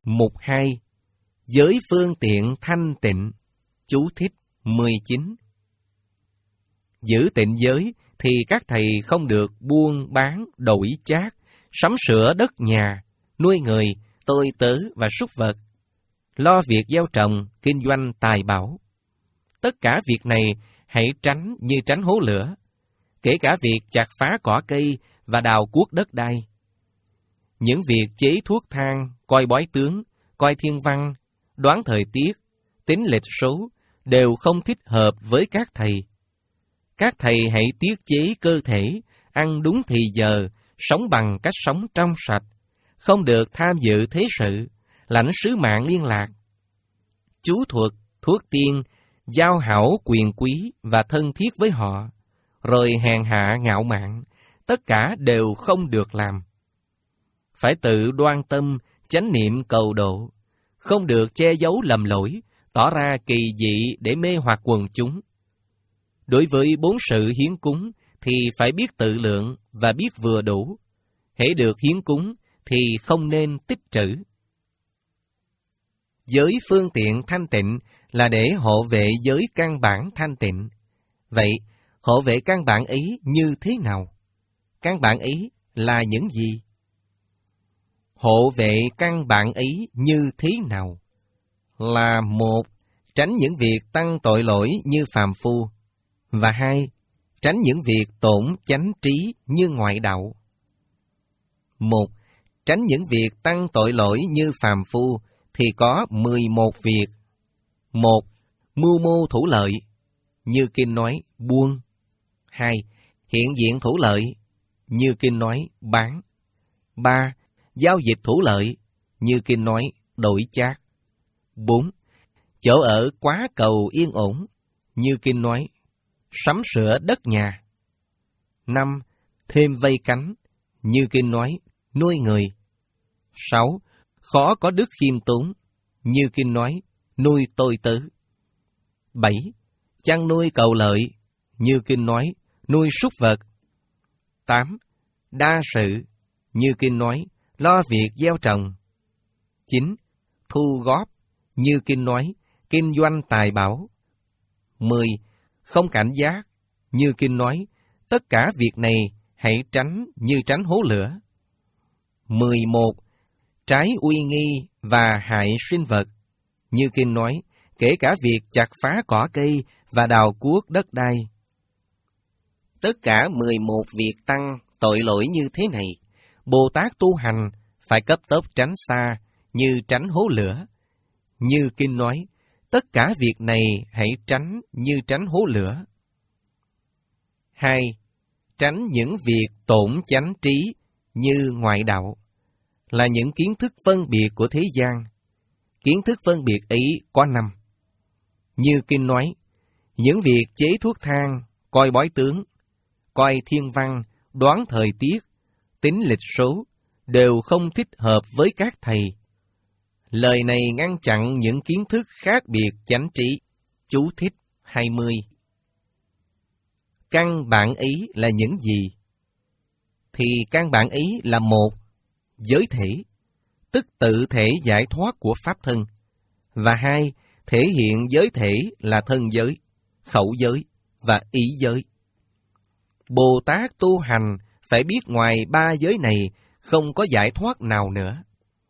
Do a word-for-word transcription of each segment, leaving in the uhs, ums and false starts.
Mục hai. Giới phương tiện thanh tịnh. Chú thích mười chín. Giữ tịnh giới thì các thầy không được buôn bán, đổi chác, sắm sửa đất nhà, nuôi người, tôi tớ và súc vật, lo việc gieo trồng, kinh doanh tài bảo. Tất cả việc này hãy tránh như tránh hố lửa, kể cả việc chặt phá cỏ cây và đào cuốc đất đai. Những việc chế thuốc thang, coi bói tướng, coi thiên văn, đoán thời tiết, tính lịch số đều không thích hợp với các thầy. Các thầy hãy tiết chế cơ thể, ăn đúng thì giờ, sống bằng cách sống trong sạch, không được tham dự thế sự, lãnh sứ mạng liên lạc. Chú thuật, thuốc tiên, giao hảo quyền quý và thân thiết với họ, rồi hèn hạ ngạo mạn, tất cả đều không được làm. Phải tự đoan tâm, chánh niệm cầu độ, không được che giấu lầm lỗi, tỏ ra kỳ dị để mê hoặc quần chúng. Đối với bốn sự hiến cúng thì phải biết tự lượng và biết vừa đủ. Hễ được hiến cúng thì không nên tích trữ. Giới phương tiện thanh tịnh là để hộ vệ giới căn bản thanh tịnh. Vậy, hộ vệ căn bản ấy như thế nào? Căn bản ấy là những gì? Hộ vệ căn bản ấy như thế nào? Là một, tránh những việc tăng tội lỗi như phàm phu. Và hai, tránh những việc tổn chánh trí như ngoại đạo. Một, tránh những việc tăng tội lỗi như phàm phu thì có mười một việc. Một, mưu mô thủ lợi, như kinh nói buôn. Hai, hiện diện thủ lợi, như kinh nói bán. Ba, giao dịch thủ lợi, như kinh nói đổi chác. Bốn, chỗ ở quá cầu yên ổn, như kinh nói sắm sửa đất nhà. Năm, thêm vây cánh, như kinh nói nuôi người. Sáu, khó có đức khiêm tốn, như kinh nói nuôi tôi tớ. Bảy, chăn nuôi cầu lợi, như kinh nói nuôi súc vật. Tám, đa sự, như kinh nói lo việc gieo trồng. Chín, thu góp, như kinh nói kinh doanh tài bảo. Mười, không cảnh giác, như kinh nói tất cả việc này hãy tránh như tránh hố lửa. Mười một, trái uy nghi và hại sinh vật, như kinh nói kể cả việc chặt phá cỏ cây và đào cuốc đất đai. Tất cả mười một việc tăng tội lỗi như thế này, Bồ Tát tu hành phải cấp tốc tránh xa như tránh hố lửa. Như kinh nói, tất cả việc này hãy tránh như tránh hố lửa. Hai, tránh những việc tổn chánh trí như ngoại đạo, là những kiến thức phân biệt của thế gian. Kiến thức phân biệt ấy có năm. Như kinh nói, những việc chế thuốc thang, coi bói tướng, coi thiên văn, đoán thời tiết, tính lịch số, đều không thích hợp với các thầy. Lời này ngăn chặn những kiến thức khác biệt chánh trí. Chú thích hai mươi. Căn bản ấy là những gì? Thì căn bản ấy là một, giới thể, tức tự thể giải thoát của pháp thân. Và hai, thể hiện giới thể là thân giới, khẩu giới và ý giới. Bồ Tát tu hành phải biết ngoài ba giới này không có giải thoát nào nữa.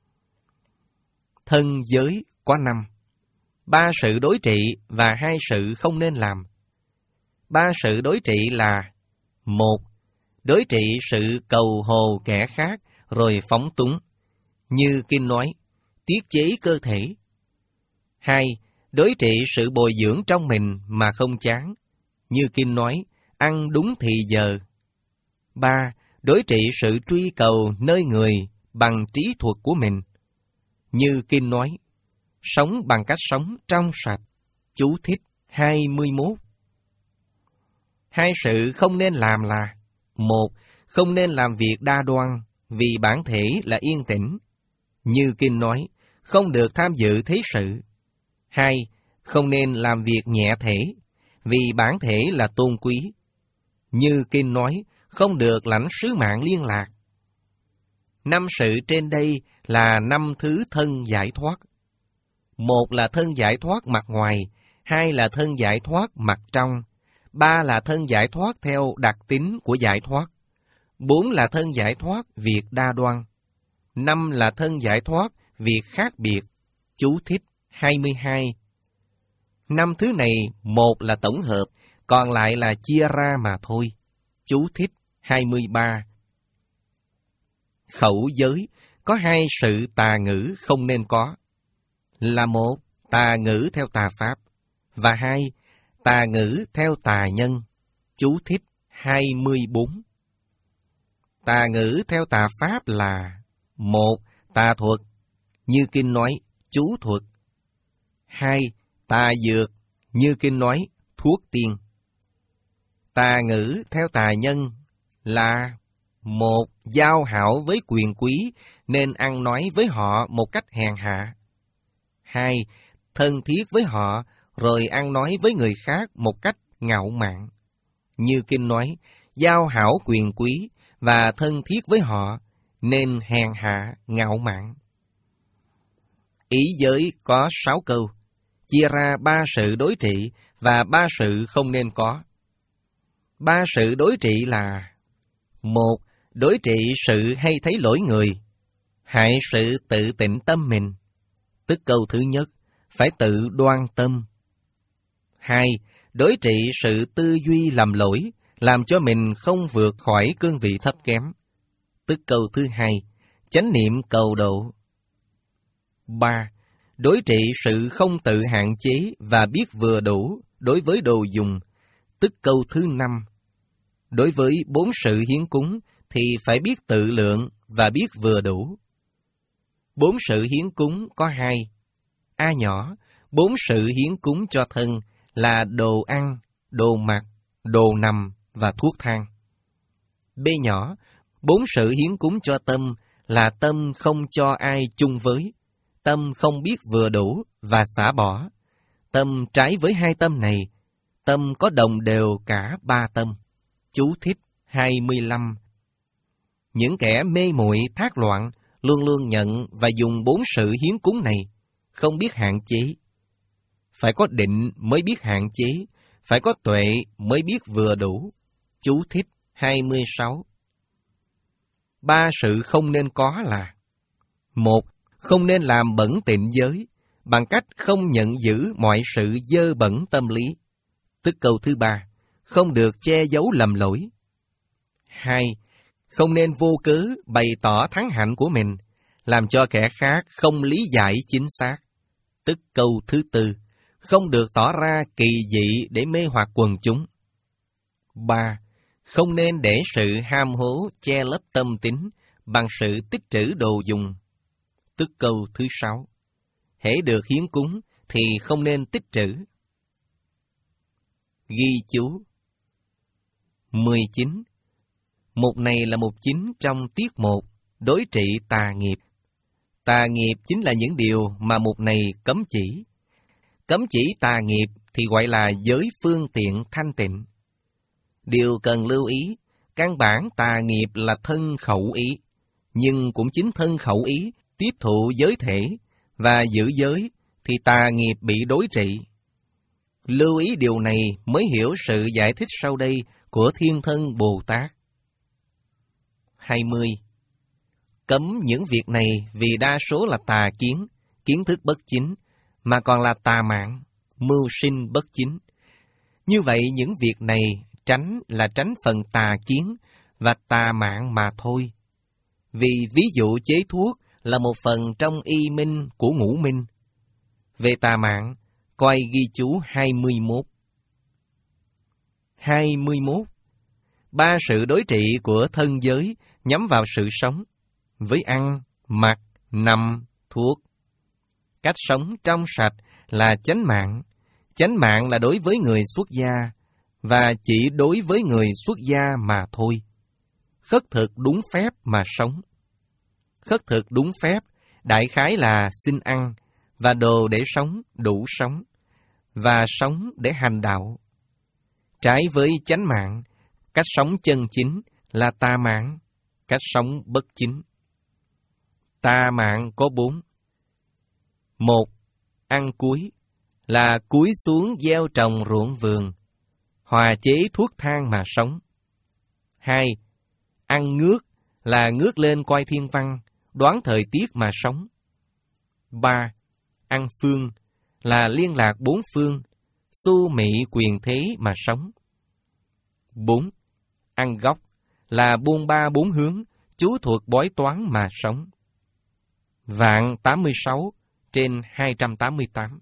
Thân giới có năm. Ba sự đối trị và hai sự không nên làm. Ba sự đối trị là: một, đối trị sự cầu hồ kẻ khác rồi phóng túng, như kinh nói, tiết chế cơ thể. Hai, đối trị sự bồi dưỡng trong mình mà không chán, như kinh nói, ăn đúng thì giờ. Ba, đối trị sự truy cầu nơi người bằng trí thuật của mình, như kinh nói, sống bằng cách sống trong sạch. Chú thích hai mươi mốt. Hai sự không nên làm là: một, không nên làm việc đa đoan, vì bản thể là yên tĩnh, như kinh nói, không được tham dự thế sự. Hai, không nên làm việc nhẹ thể, vì bản thể là tôn quý, như kinh nói, không được lãnh sứ mạng liên lạc. Năm sự trên đây là năm thứ thân giải thoát. Một là thân giải thoát mặt ngoài, hai là thân giải thoát mặt trong, ba là thân giải thoát theo đặc tính của giải thoát, bốn là thân giải thoát việc đa đoan, năm là thân giải thoát việc khác biệt. Chú thích hai mươi hai. Năm thứ này, một là tổng hợp, còn lại là chia ra mà thôi. Chú thích hai mươi ba. Khẩu giới có hai sự tà ngữ không nên có, là một, tà ngữ theo tà pháp, và hai, tà ngữ theo tà nhân. Chú thích hai mươi bốn. Tà ngữ theo tà pháp là: một, tà thuật, như kinh nói, chú thuật. Hai, tà dược, như kinh nói, thuốc tiên. Tà ngữ theo tà nhân là: một, giao hảo với quyền quý nên ăn nói với họ một cách hèn hạ. Hai, thân thiết với họ rồi ăn nói với người khác một cách ngạo mạn. Như kinh nói, giao hảo quyền quý và thân thiết với họ nên hèn hạ, ngạo mạn. Ý giới có sáu câu, chia ra ba sự đối trị và ba sự không nên có. Ba sự đối trị là: một, đối trị sự hay thấy lỗi người, hại sự tự tịnh tâm mình, tức câu thứ nhất, phải tự đoan tâm. Hai, đối trị sự tư duy lầm lỗi, làm cho mình không vượt khỏi cương vị thấp kém, tức câu thứ hai, chánh niệm cầu độ. Ba, đối trị sự không tự hạn chế và biết vừa đủ đối với đồ dùng, tức câu thứ năm. Đối với bốn sự hiến cúng thì phải biết tự lượng và biết vừa đủ. Bốn sự hiến cúng có hai. A nhỏ, bốn sự hiến cúng cho thân là đồ ăn, đồ mặc, đồ nằm và thuốc thang. B nhỏ, bốn sự hiến cúng cho tâm là tâm không cho ai chung với, tâm không biết vừa đủ và xả bỏ. Tâm trái với hai tâm này, tâm có đồng đều cả ba tâm. Chú thích hai mươi lăm. Những kẻ mê muội thác loạn luôn luôn nhận và dùng bốn sự hiến cúng này, không biết hạn chế. Phải có định mới biết hạn chế, phải có tuệ mới biết vừa đủ. Chú thích hai mươi sáu. Ba sự không nên có là: một, không nên làm bẩn tịnh giới, bằng cách không nhận giữ mọi sự dơ bẩn tâm lý, tức câu thứ ba, không được che giấu lầm lỗi. Hai, không nên vô cớ bày tỏ thắng hạnh của mình, làm cho kẻ khác không lý giải chính xác, tức câu thứ tư, không được tỏ ra kỳ dị để mê hoặc quần chúng. Ba, không nên để sự ham hố che lấp tâm tính bằng sự tích trữ đồ dùng, tức câu thứ sáu. Hễ được hiến cúng thì không nên tích trữ. Ghi chú mười chín. Mục này là mục chính trong tiết một, đối trị tà nghiệp. Tà nghiệp chính là những điều mà mục này cấm chỉ. Cấm chỉ tà nghiệp thì gọi là giới phương tiện thanh tịnh. Điều cần lưu ý, căn bản tà nghiệp là thân khẩu ý, nhưng cũng chính thân khẩu ý tiếp thụ giới thể và giữ giới thì tà nghiệp bị đối trị. Lưu ý điều này mới hiểu sự giải thích sau đây của Thiên Thân Bồ Tát. hai mươi. Cấm những việc này vì đa số là tà kiến, kiến thức bất chính, mà còn là tà mạng, mưu sinh bất chính. Như vậy những việc này tránh là tránh phần tà kiến và tà mạng mà thôi. Vì ví dụ chế thuốc là một phần trong y minh của ngũ minh. Về tà mạng, coi ghi chú hai mươi mốt. hai mươi mốt. Ba sự đối trị của thân giới nhắm vào sự sống, với ăn, mặc, nằm, thuốc. Cách sống trong sạch là chánh mạng. Chánh mạng là đối với người xuất gia, và chỉ đối với người xuất gia mà thôi. Khất thực đúng phép mà sống. Khất thực đúng phép, đại khái là xin ăn, và đồ để sống, đủ sống, và sống để hành đạo. Trái với chánh mạng, cách sống chân chính là tà mạng, cách sống bất chính. Tà mạng có bốn. Một, ăn cúi, là cúi xuống gieo trồng ruộng vườn, hòa chế thuốc thang mà sống. Hai, ăn ngước, là ngước lên coi thiên văn, đoán thời tiết mà sống. Ba, ăn phương, là liên lạc bốn phương, xu mị quyền thế mà sống. Bốn, ăn góc, là buôn ba bốn hướng, chú thuật bói toán mà sống. Vạn tám mươi sáu trên hai trăm tám mươi tám.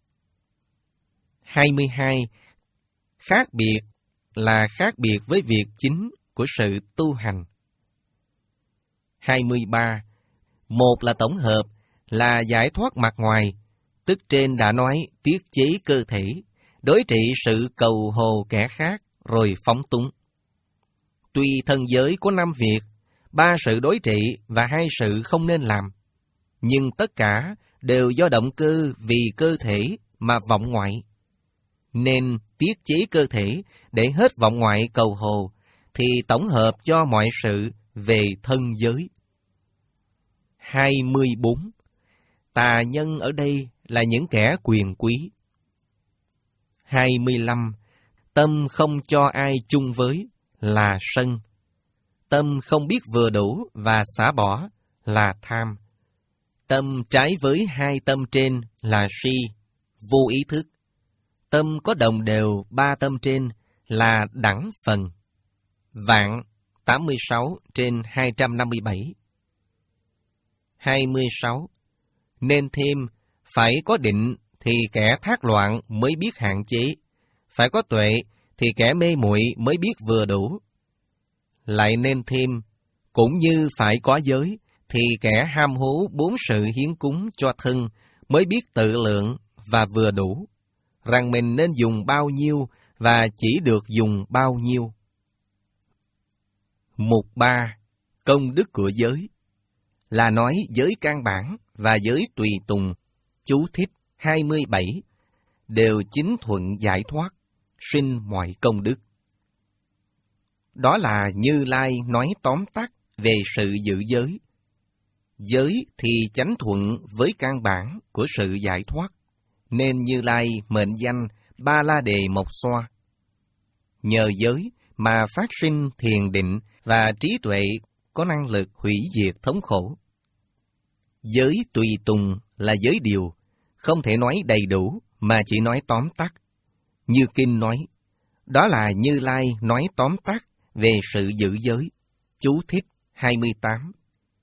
Hai mươi hai, khác biệt, là khác biệt với việc chính của sự tu hành. Hai mươi ba, một là tổng hợp, là giải thoát mặt ngoài, tức trên đã nói tiết chế cơ thể, đối trị sự cầu hồ kẻ khác, rồi phóng túng. Tuy thân giới có năm việc, ba sự đối trị và hai sự không nên làm, nhưng tất cả đều do động cơ vì cơ thể mà vọng ngoại. Nên tiết chế cơ thể để hết vọng ngoại cầu hồ, thì tổng hợp cho mọi sự về thân giới. Hai mươi bốn. Tà nhân ở đây là những kẻ quyền quý. Hai mươi lăm. Tâm không cho ai chung với là sân. Tâm không biết vừa đủ và xả bỏ là tham. Tâm trái với hai tâm trên là si, vô ý thức. Tâm có đồng đều ba tâm trên là đẳng phần. Vạn tám mươi sáu trên hai trăm năm mươi bảy. Hai mươi sáu. Nên thêm, phải có định thì kẻ thác loạn mới biết hạn chế, phải có tuệ thì kẻ mê muội mới biết vừa đủ. Lại nên thêm, cũng như phải có giới thì kẻ ham hố bốn sự hiến cúng cho thân mới biết tự lượng và vừa đủ, rằng mình nên dùng bao nhiêu và chỉ được dùng bao nhiêu. Mục ba. Công đức của giới, là nói giới căn bản và giới tùy tùng. Chú thích hai mươi bảy. Đều chính thuận giải thoát, sinh mọi công đức. Đó là Như Lai nói tóm tắt về sự giữ giới. Giới thì chánh thuận với căn bản của sự giải thoát, nên Như Lai mệnh danh Ba La Đề Mộc Xoa. Nhờ giới mà phát sinh thiền định và trí tuệ có năng lực hủy diệt thống khổ. Giới tùy tùng là giới điều, không thể nói đầy đủ mà chỉ nói tóm tắt. Như Kinh nói, đó là Như Lai nói tóm tắt về sự giữ giới. Chú thích hai mươi tám.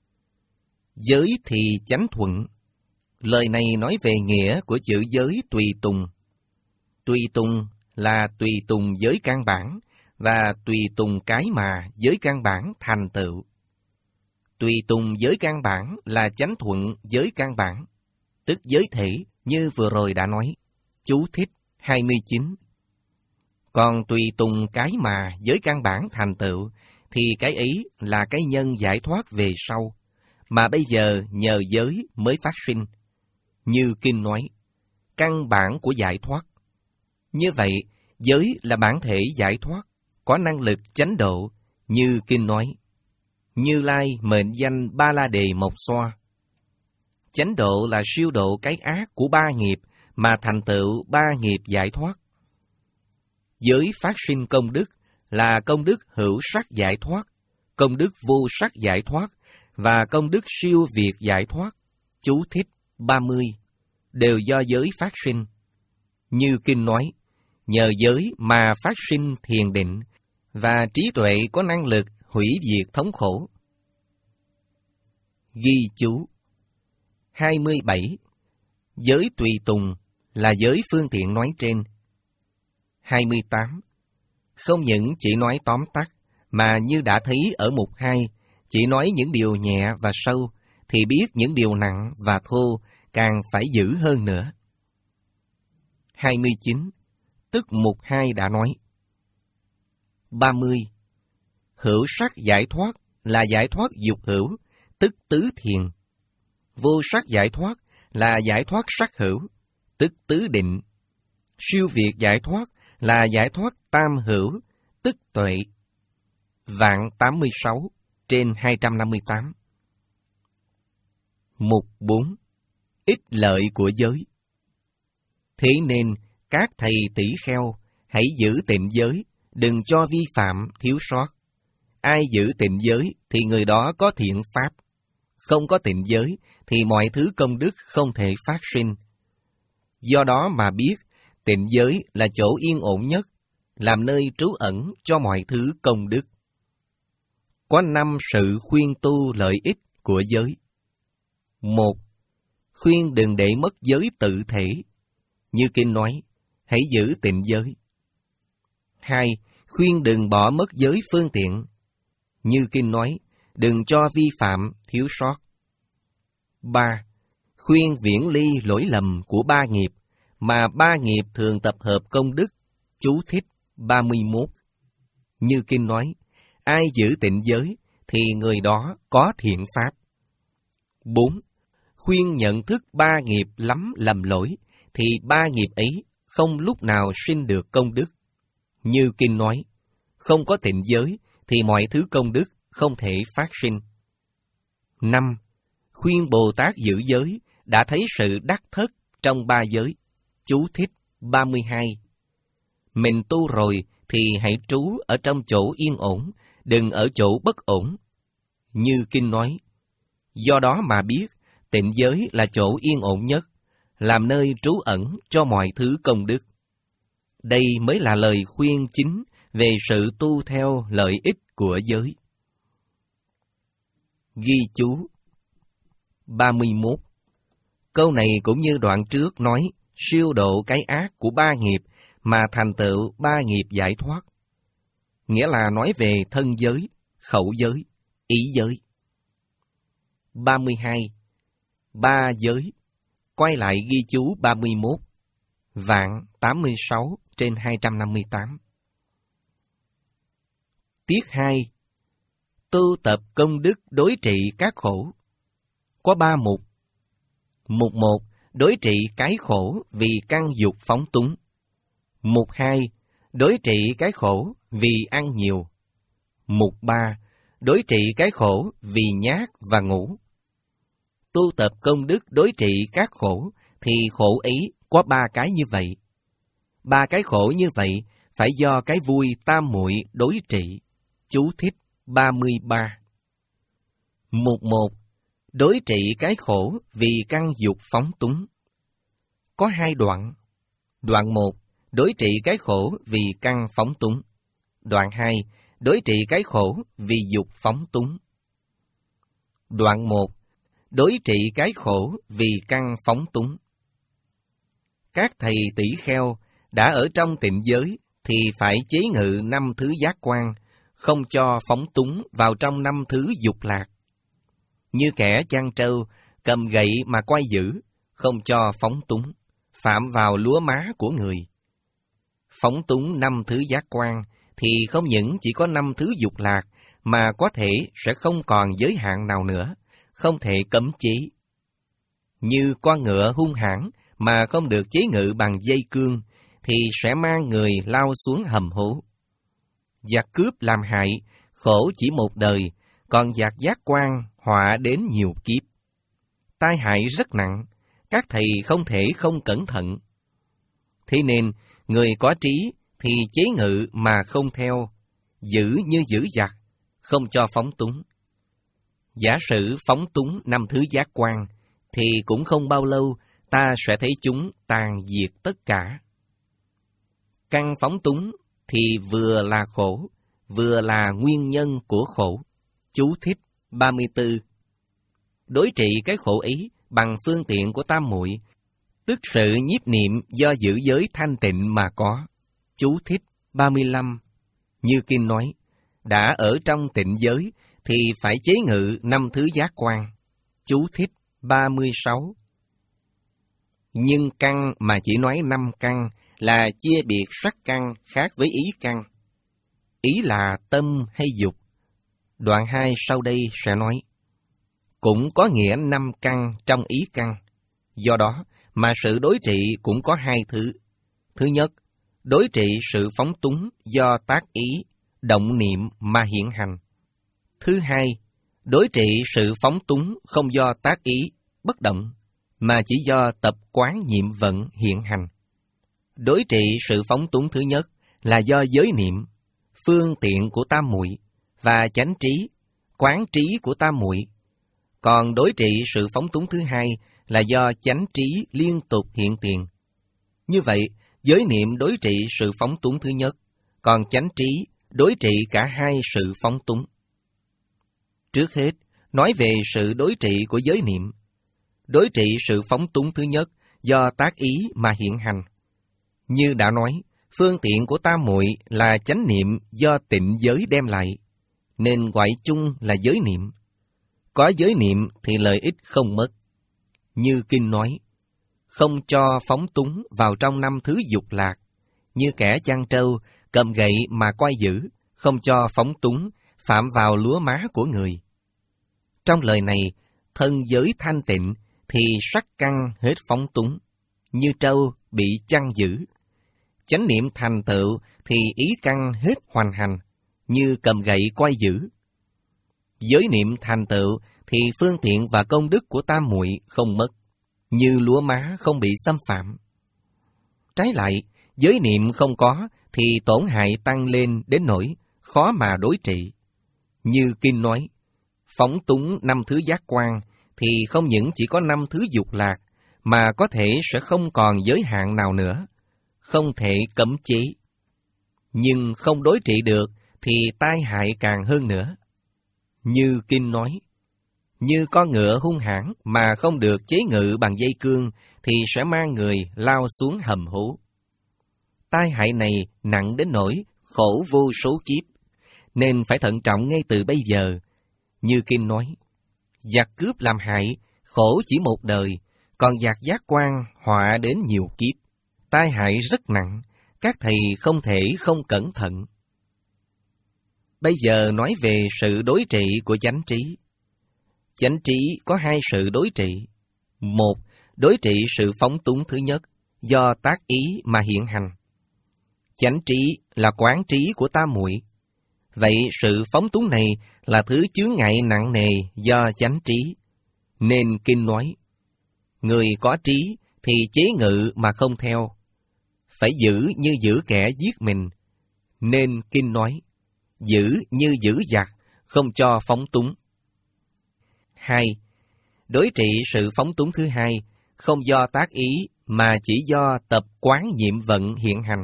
Giới thì chánh thuận. Lời này nói về nghĩa của chữ giới tùy tùng. Tùy tùng là tùy tùng giới căn bản và tùy tùng cái mà giới căn bản thành tựu. Tùy tùng giới căn bản là chánh thuận giới căn bản, tức giới thể như vừa rồi đã nói. Chú thích hai mươi chín. Còn tùy tùng cái mà giới căn bản thành tựu, thì cái ấy là cái nhân giải thoát về sau, mà bây giờ nhờ giới mới phát sinh. Như Kinh nói, căn bản của giải thoát. Như vậy, giới là bản thể giải thoát, có năng lực chánh độ, như Kinh nói. Như Lai mệnh danh Ba La Đề Mộc Xoa. Chánh độ là siêu độ cái ác của ba nghiệp mà thành tựu ba nghiệp giải thoát. Giới phát sinh công đức là công đức hữu sắc giải thoát, công đức vô sắc giải thoát và công đức siêu việt giải thoát. Chú thích ba mươi. Đều do giới phát sinh. Như Kinh nói, nhờ giới mà phát sinh thiền định và trí tuệ có năng lực hủy diệt thống khổ. Ghi chú hai mươi bảy. Giới tùy tùng là giới phương tiện nói trên. hai mươi tám. Không những chỉ nói tóm tắt, mà như đã thấy ở mục hai, chỉ nói những điều nhẹ và sâu, thì biết những điều nặng và thô càng phải giữ hơn nữa. hai mươi chín. Tức mục hai đã nói. ba mươi. Hữu sắc giải thoát là giải thoát dục hữu, tức tứ thiền. Vô sắc giải thoát là giải thoát sắc hữu, tức tứ định. Siêu việt giải thoát là giải thoát tam hữu, tức tuệ. Vạn tám mươi sáu trên hai trăm năm mươi tám. Mục bốn. Ích lợi của giới. Thế nên, các thầy tỷ kheo, hãy giữ tịnh giới, đừng cho vi phạm, thiếu sót. Ai giữ tịnh giới, thì người đó có thiện pháp. Không có tịnh giới, thì mọi thứ công đức không thể phát sinh. Do đó mà biết, tịnh giới là chỗ yên ổn nhất, làm nơi trú ẩn cho mọi thứ công đức. Có năm sự khuyên tu lợi ích của giới. Một. Khuyên đừng để mất giới tự thể. Như Kinh nói, hãy giữ tịnh giới. Hai. Khuyên đừng bỏ mất giới phương tiện. Như Kinh nói, đừng cho vi phạm, thiếu sót. Ba. Khuyên viễn ly lỗi lầm của ba nghiệp, mà ba nghiệp thường tập hợp công đức. Chú thích ba mươi mốt. Như Kinh nói, ai giữ tịnh giới, thì người đó có thiện pháp. Bốn. Khuyên nhận thức ba nghiệp lắm lầm lỗi, thì ba nghiệp ấy không lúc nào sinh được công đức. Như Kinh nói, không có tịnh giới, thì mọi thứ công đức không thể phát sinh. Năm. Khuyên Bồ Tát giữ giới, đã thấy sự đắc thất trong ba giới. Chú thích ba mươi hai. Mình tu rồi thì hãy trú ở trong chỗ yên ổn, đừng ở chỗ bất ổn. Như Kinh nói, do đó mà biết, tịnh giới là chỗ yên ổn nhất, làm nơi trú ẩn cho mọi thứ công đức. Đây mới là lời khuyên chính về sự tu theo lợi ích của giới. Ghi chú ba mươi mốt. Câu này cũng như đoạn trước nói, siêu độ cái ác của ba nghiệp mà thành tựu ba nghiệp giải thoát. Nghĩa là nói về thân giới, khẩu giới, ý giới. ba mươi hai. Ba giới. Quay lại ghi chú ba mươi mốt. Vạn tám mươi sáu trên hai trăm năm mươi tám. Tiết hai. Tu tập công đức đối trị các khổ. Có ba mục. Mục một. Đối trị cái khổ vì căn dục phóng túng. Mục hai. Đối trị cái khổ vì ăn nhiều. Mục ba. Đối trị cái khổ vì nhát và ngủ. Tu tập công đức đối trị các khổ, thì khổ ấy có ba cái như vậy. Ba cái khổ như vậy phải do cái vui tam muội đối trị. Chú thích ba mươi ba. Mục một. Đối trị cái khổ vì căn dục phóng túng. Có hai đoạn. Đoạn một. Đối trị cái khổ vì căn phóng túng. Đoạn hai. Đối trị cái khổ vì dục phóng túng. Đoạn một. Đối trị cái khổ vì căn phóng túng. Các thầy tỷ kheo đã ở trong tịnh giới thì phải chế ngự năm thứ giác quan, không cho phóng túng vào trong năm thứ dục lạc. Như kẻ chăn trâu, cầm gậy mà quay giữ, không cho phóng túng, phạm vào lúa má của người. Phóng túng năm thứ giác quan thì không những chỉ có năm thứ dục lạc, mà có thể sẽ không còn giới hạn nào nữa, không thể cấm chế. Như con ngựa hung hãn mà không được chế ngự bằng dây cương, thì sẽ mang người lao xuống hầm hố. Giặc cướp làm hại, khổ chỉ một đời, còn giặc giác quan họa đến nhiều kiếp. Tai hại rất nặng, các thầy không thể không cẩn thận. Thế nên, người có trí thì chế ngự mà không theo, giữ như giữ giặc, không cho phóng túng. Giả sử phóng túng năm thứ giác quan, thì cũng không bao lâu ta sẽ thấy chúng tàn diệt tất cả. Căn phóng túng thì vừa là khổ, vừa là nguyên nhân của khổ. Chú thích ba mươi tư. Đối trị cái khổ ấy bằng phương tiện của tam muội, tức sự nhiếp niệm do giữ giới thanh tịnh mà có. Chú thích ba mươi lăm. Như Kinh nói, đã ở trong tịnh giới thì phải chế ngự năm thứ giác quan. Chú thích ba mươi sáu. Nhưng căn mà chỉ nói năm căn là chia biệt sắc căn khác với ý căn. Ý là tâm hay dục. Đoạn hai sau đây sẽ nói. Cũng có nghĩa năm căn trong ý căn. Do đó mà sự đối trị cũng có hai thứ. Thứ nhất, đối trị sự phóng túng do tác ý, động niệm mà hiện hành. Thứ hai, đối trị sự phóng túng không do tác ý, bất động, mà chỉ do tập quán nhiệm vận hiện hành. Đối trị sự phóng túng thứ nhất là do giới niệm, phương tiện của tam muội và chánh trí, quán trí của tam muội. Còn đối trị sự phóng túng thứ hai là do chánh trí liên tục hiện tiền. Như vậy, giới niệm đối trị sự phóng túng thứ nhất, còn chánh trí đối trị cả hai sự phóng túng. Trước hết, nói về sự đối trị của giới niệm. Đối trị sự phóng túng thứ nhất do tác ý mà hiện hành. Như đã nói, phương tiện của tam muội là chánh niệm do tịnh giới đem lại, nên gọi chung là giới niệm. Có giới niệm thì lợi ích không mất. Như kinh nói, không cho phóng túng vào trong năm thứ dục lạc, như kẻ chăn trâu, cầm gậy mà coi giữ, không cho phóng túng, phạm vào lúa má của người. Trong lời này, thân giới thanh tịnh thì sắc căn hết phóng túng, như trâu bị chăn giữ. Chánh niệm thành tựu thì ý căn hết hoành hành, như cầm gậy coi giữ. Giới niệm thành tựu thì phương tiện và công đức của tam muội không mất, như lúa má không bị xâm phạm. Trái lại, giới niệm không có thì tổn hại tăng lên đến nỗi khó mà đối trị. Như kinh nói, phóng túng năm thứ giác quan thì không những chỉ có năm thứ dục lạc, mà có thể sẽ không còn giới hạn nào nữa, không thể cấm chế. Nhưng không đối trị được thì tai hại càng hơn nữa. Như kinh nói, như con ngựa hung hãn mà không được chế ngự bằng dây cương thì sẽ mang người lao xuống hầm hố. Tai hại này nặng đến nỗi khổ vô số kiếp, nên phải thận trọng ngay từ bây giờ. Như kinh nói, giặc cướp làm hại, khổ chỉ một đời, còn giặc giác quan họa đến nhiều kiếp. Tai hại rất nặng, các thầy không thể không cẩn thận. Bây giờ nói về sự đối trị của chánh trí. Chánh trí có hai sự đối trị. Một, đối trị sự phóng túng thứ nhất, do tác ý mà hiện hành. Chánh trí là quán trí của tam muội. Vậy sự phóng túng này là thứ chướng ngại nặng nề do chánh trí. Nên kinh nói, người có trí thì chế ngự mà không theo, phải giữ như giữ kẻ giết mình. Nên kinh nói, giữ như giữ giặc, không cho phóng túng. Hai, đối trị sự phóng túng thứ hai, không do tác ý mà chỉ do tập quán nhiệm vận hiện hành.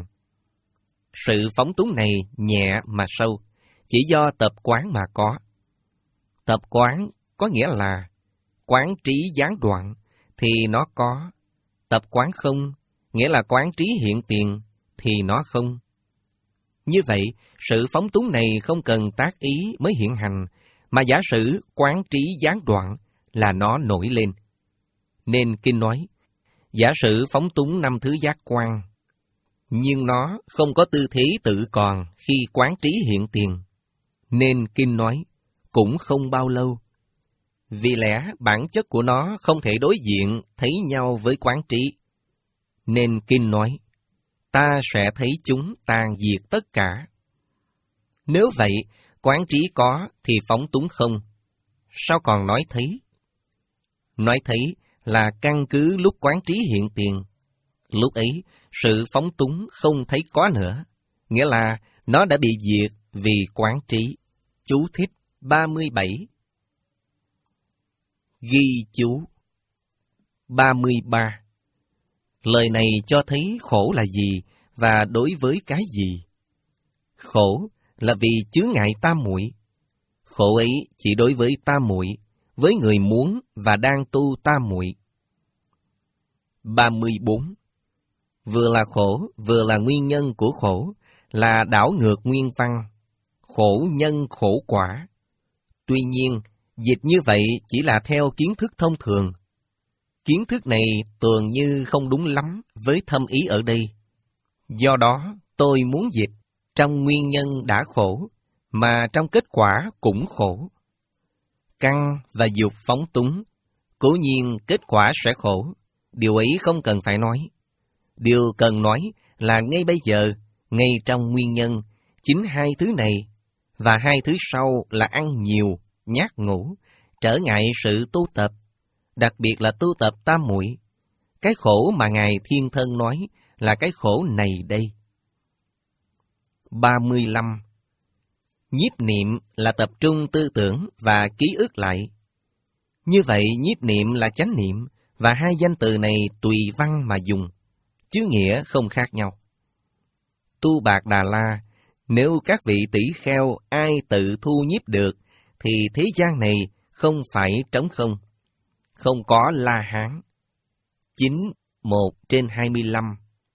Sự phóng túng này nhẹ mà sâu, chỉ do tập quán mà có. Tập quán có nghĩa là quán trí gián đoạn thì nó có. Tập quán không nghĩa là quán trí hiện tiền thì nó không. Như vậy, sự phóng túng này không cần tác ý mới hiện hành, mà giả sử quán trí gián đoạn là nó nổi lên. Nên kinh nói, giả sử phóng túng năm thứ giác quan, nhưng nó không có tư thế tự còn khi quán trí hiện tiền. Nên kinh nói, cũng không bao lâu. Vì lẽ bản chất của nó không thể đối diện thấy nhau với quán trí. Nên kinh nói, ta sẽ thấy chúng tàn diệt tất cả. Nếu vậy, quán trí có thì phóng túng không. Sao còn nói thấy? Nói thấy là căn cứ lúc quán trí hiện tiền. Lúc ấy, sự phóng túng không thấy có nữa. Nghĩa là nó đã bị diệt vì quán trí. Chú thích ba mươi bảy. Ghi chú ba mươi ba. Lời này cho thấy khổ là gì và đối với cái gì. Khổ là vì chướng ngại tam muội. Khổ ấy chỉ đối với tam muội, với người muốn và đang tu tam muội. ba mươi bốn. Vừa là khổ, vừa là nguyên nhân của khổ, là đảo ngược nguyên văn, khổ nhân khổ quả. Tuy nhiên, dịch như vậy chỉ là theo kiến thức thông thường. Kiến thức này tưởng như không đúng lắm với thâm ý ở đây. Do đó, tôi muốn dịch, trong nguyên nhân đã khổ, mà trong kết quả cũng khổ. Căn và dục phóng túng, cố nhiên kết quả sẽ khổ, điều ấy không cần phải nói. Điều cần nói là ngay bây giờ, ngay trong nguyên nhân, chính hai thứ này, và hai thứ sau là ăn nhiều, nhát ngủ, trở ngại sự tu tập, đặc biệt là tu tập tam muội. Cái khổ mà Ngài Thiên Thân nói là cái khổ này đây. ba mươi lăm. Nhiếp niệm là tập trung tư tưởng và ký ức lại. Như vậy nhiếp niệm là chánh niệm, và hai danh từ này tùy văn mà dùng, chứ nghĩa không khác nhau. Tu Bạc Đà La, nếu các vị tỷ kheo ai tự thu nhiếp được, thì thế gian này không phải trống không, không có La Hán. chín một trên hai mươi lăm.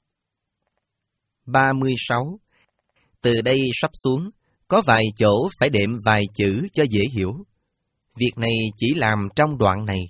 ba mươi sáu. Từ đây sắp xuống, có vài chỗ phải đệm vài chữ cho dễ hiểu. Việc này chỉ làm trong đoạn này.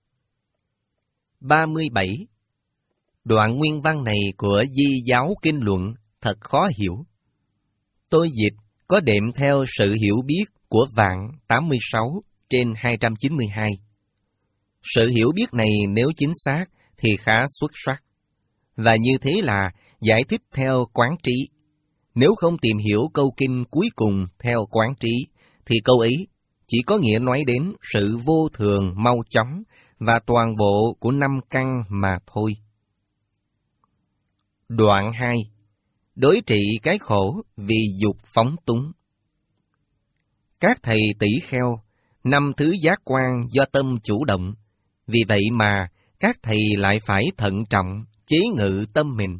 ba mươi bảy. Đoạn nguyên văn này của Di Giáo Kinh Luận thật khó hiểu. Tôi dịch có đệm theo sự hiểu biết của Vạn tám mươi sáu trên hai trăm chín mươi hai. Sự hiểu biết này nếu chính xác thì khá xuất sắc. Và như thế là giải thích theo quán trí. Nếu không tìm hiểu câu kinh cuối cùng theo quán trí, thì câu ấy chỉ có nghĩa nói đến sự vô thường mau chóng và toàn bộ của năm căn mà thôi. Đoạn hai. Đối trị cái khổ vì dục phóng túng. Các thầy tỷ kheo, năm thứ giác quan do tâm chủ động, vì vậy mà các thầy lại phải thận trọng chế ngự tâm mình.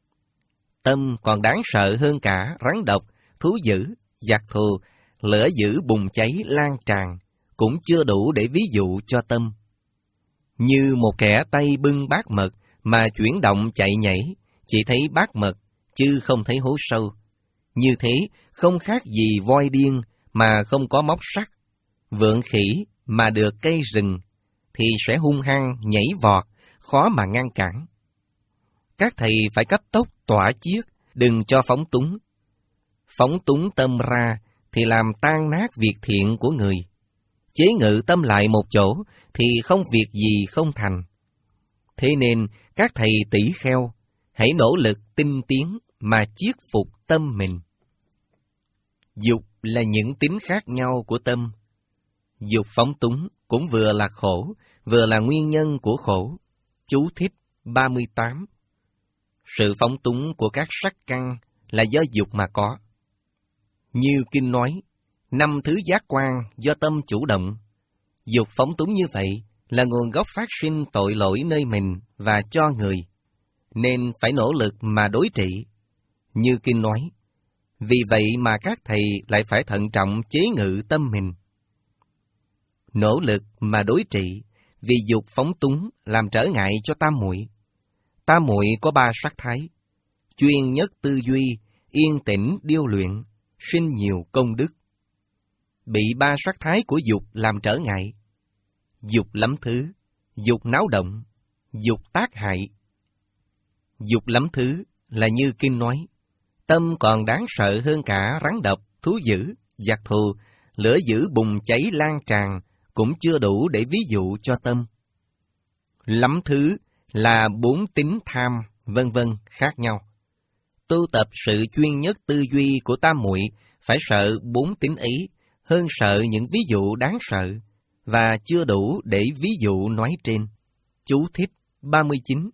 Tâm còn đáng sợ hơn cả rắn độc, thú dữ, giặc thù, lửa dữ bùng cháy lan tràn, cũng chưa đủ để ví dụ cho tâm. Như một kẻ tay bưng bát mật mà chuyển động chạy nhảy, chỉ thấy bát mật, chứ không thấy hố sâu. Như thế, không khác gì voi điên mà không có móc sắt, vượn khỉ mà được cây rừng, thì sẽ hung hăng nhảy vọt, khó mà ngăn cản. Các thầy phải cấp tốc tỏa chiết, đừng cho phóng túng. Phóng túng tâm ra thì làm tan nát việc thiện của người. Chế ngự tâm lại một chỗ thì không việc gì không thành. Thế nên các thầy tỷ kheo hãy nỗ lực tinh tiến mà chiết phục tâm mình. Dục là những tính khác nhau của tâm. Dục phóng túng cũng vừa là khổ, vừa là nguyên nhân của khổ. Chú thích ba mươi tám. Sự phóng túng của các sắc căn là do dục mà có. Như kinh nói, năm thứ giác quan do tâm chủ động. Dục phóng túng như vậy là nguồn gốc phát sinh tội lỗi nơi mình và cho người, nên phải nỗ lực mà đối trị. Như kinh nói, vì vậy mà các thầy lại phải thận trọng chế ngự tâm mình. Nỗ lực mà đối trị, vì dục phóng túng làm trở ngại cho tam muội. Tam muội có ba sắc thái: chuyên nhất tư duy, yên tĩnh điêu luyện, sinh nhiều công đức. Bị ba sắc thái của dục làm trở ngại: dục lắm thứ, dục náo động, dục tác hại. Dục lắm thứ là như kinh nói, tâm còn đáng sợ hơn cả rắn độc, thú dữ, giặc thù, lửa dữ bùng cháy lan tràn, cũng chưa đủ để ví dụ cho tâm. Lắm thứ là bốn tính tham, vân vân khác nhau. Tu tập sự chuyên nhất tư duy của tam muội phải sợ bốn tính ấy, hơn sợ những ví dụ đáng sợ, và chưa đủ để ví dụ nói trên. Chú thích ba mươi chín.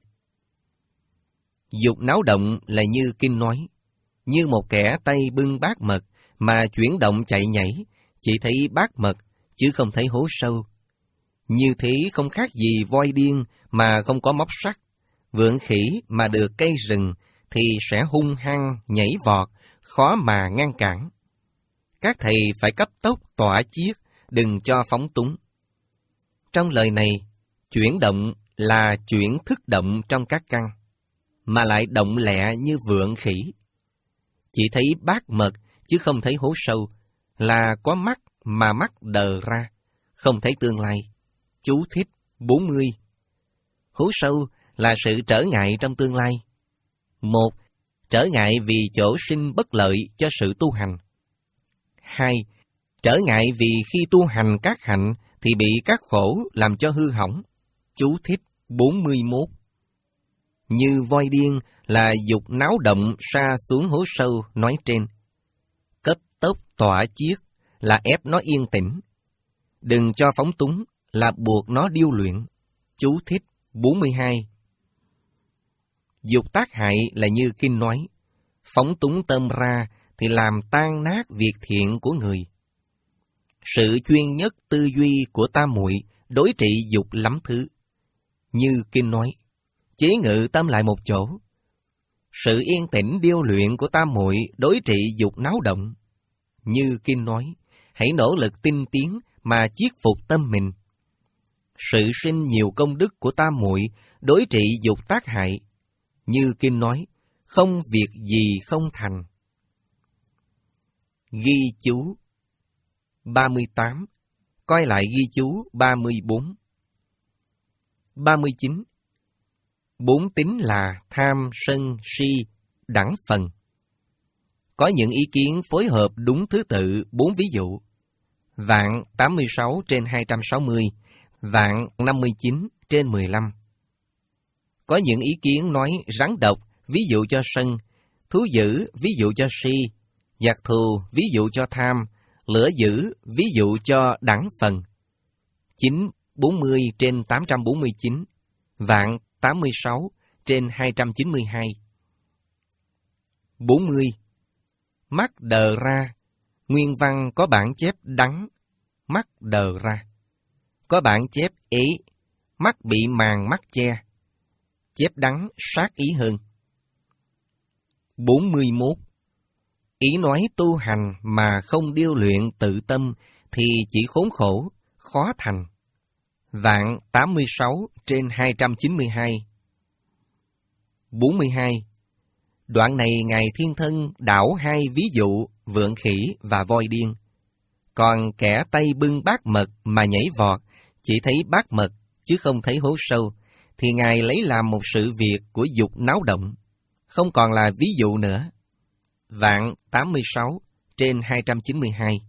Dục náo động là như kinh nói, như một kẻ tay bưng bát mật mà chuyển động chạy nhảy, chỉ thấy bát mật chứ không thấy hố sâu. Như thế không khác gì voi điên mà không có móc sắt, vượn khỉ mà được cây rừng thì sẽ hung hăng nhảy vọt, khó mà ngăn cản. Các thầy phải cấp tốc tỏa chiết, đừng cho phóng túng. Trong lời này, chuyển động là chuyển thức động trong các căn, mà lại động lẹ như vượn khỉ. Chỉ thấy bát mật chứ không thấy hố sâu, là có mắt mà mắt đờ ra, không thấy tương lai. Chú thích bốn mươi. Hố sâu là sự trở ngại trong tương lai. Một, trở ngại vì chỗ sinh bất lợi cho sự tu hành. Hai, trở ngại vì khi tu hành các hạnh thì bị các khổ làm cho hư hỏng. Chú thích bốn mươi mốt. Như voi điên là dục náo động sa xuống hố sâu nói trên. Cấp tốc tỏa chiết là ép nó yên tĩnh. Đừng cho phóng túng là buộc nó điêu luyện. Chú thích bốn mươi hai. Dục tác hại là như kinh nói, phóng túng tâm ra thì làm tan nát việc thiện của người. Sự chuyên nhất tư duy của tam muội đối trị dục lắm thứ. Như kinh nói, chế ngự tâm lại một chỗ. Sự yên tĩnh điêu luyện của tam muội đối trị dục náo động. Như kinh nói, hãy nỗ lực tinh tiến mà chiết phục tâm mình. Sự sinh nhiều công đức của tam muội đối trị dục tác hại. Như kinh nói, không việc gì không thành. Ghi chú ba mươi tám. Coi lại ghi chú ba mươi bốn. ba mươi chín. Bốn tính là tham, sân, si, đẳng phần. Có những ý kiến phối hợp đúng thứ tự bốn ví dụ. Vạn tám mươi sáu trên hai trăm sáu mươi, vạn năm mươi chín trên mười lăm. Có những ý kiến nói rắn độc, ví dụ cho sân, thú dữ, ví dụ cho si, giặc thù, ví dụ cho tham, lửa dữ, ví dụ cho đẳng phần. Chín bốn mươi trên tám trăm bốn mươi chín, vạn tám mươi sáu trên hai trăm chín mươi hai. bốn mươi. Mắt đờ ra. Nguyên văn có bản chép đắng, mắt đờ ra. Có bản chép ế, mắt bị màn mắt che. Chép đắng sát ý hơn. bốn mươi mốt. Ý nói tu hành mà không điêu luyện tự tâm thì chỉ khốn khổ, khó thành. Vạn tám mươi sáu trên hai trăm chín mươi hai. bốn mươi hai. Đoạn này Ngài Thiên Thân đảo hai ví dụ vượn khỉ và voi điên. Còn kẻ tay bưng bát mật mà nhảy vọt, chỉ thấy bát mật chứ không thấy hố sâu, thì Ngài lấy làm một sự việc của dục náo động, không còn là ví dụ nữa. Vạn tám mươi sáu trên hai trăm chín mươi hai.